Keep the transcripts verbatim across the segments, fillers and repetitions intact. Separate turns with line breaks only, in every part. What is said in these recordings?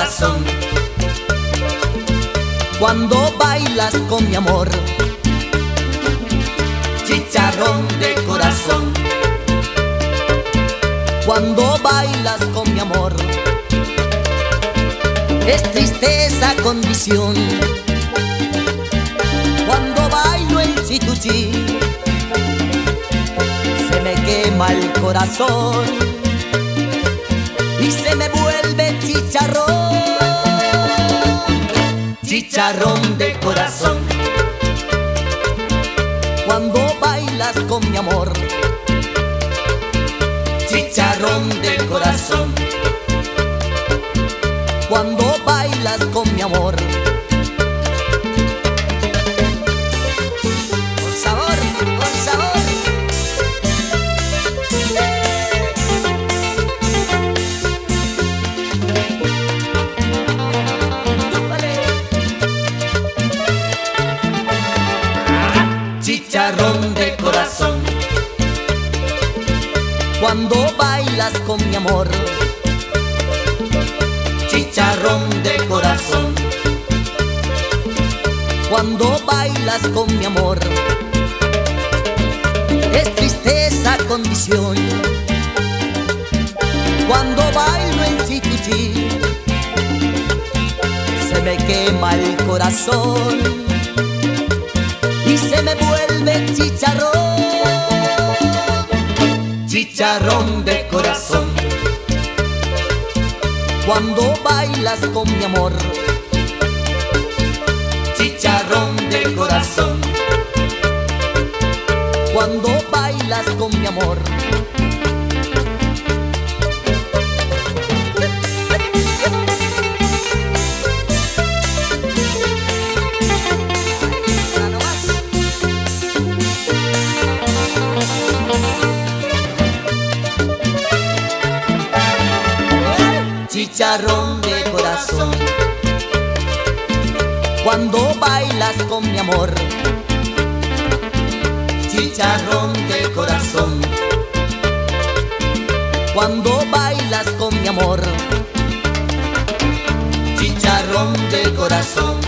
corazón. Cuando bailas con mi amor, chicharrón de corazón. Cuando bailas con mi amor, es tristeza con visión. Cuando bailo en Chituchí, se me quema el corazón y se me vuelve chicharrón, chicharrón de corazón. Cuando bailas con mi amor, chicharrón de corazón. Cuando bailas con mi amor, con sabor, con sabor. Chicharrón de corazón. Cuando bailas con mi amor, chicharrón de corazón. Cuando bailas con mi amor, es tristeza con visión. Cuando bailo en Chituchí, se me quema el corazón y se me vuelve chicharrón, chicharrón de corazón. Cuando bailas con mi amor, chicharrón de corazón. Cuando bailas con mi amor, chicharrón de corazón. Cuando bailas con mi amor, chicharrón de corazón. Cuando bailas con mi amor, chicharrón de corazón.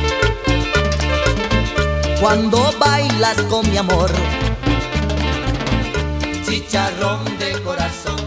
Cuando bailas con mi amor, chicharrón de corazón.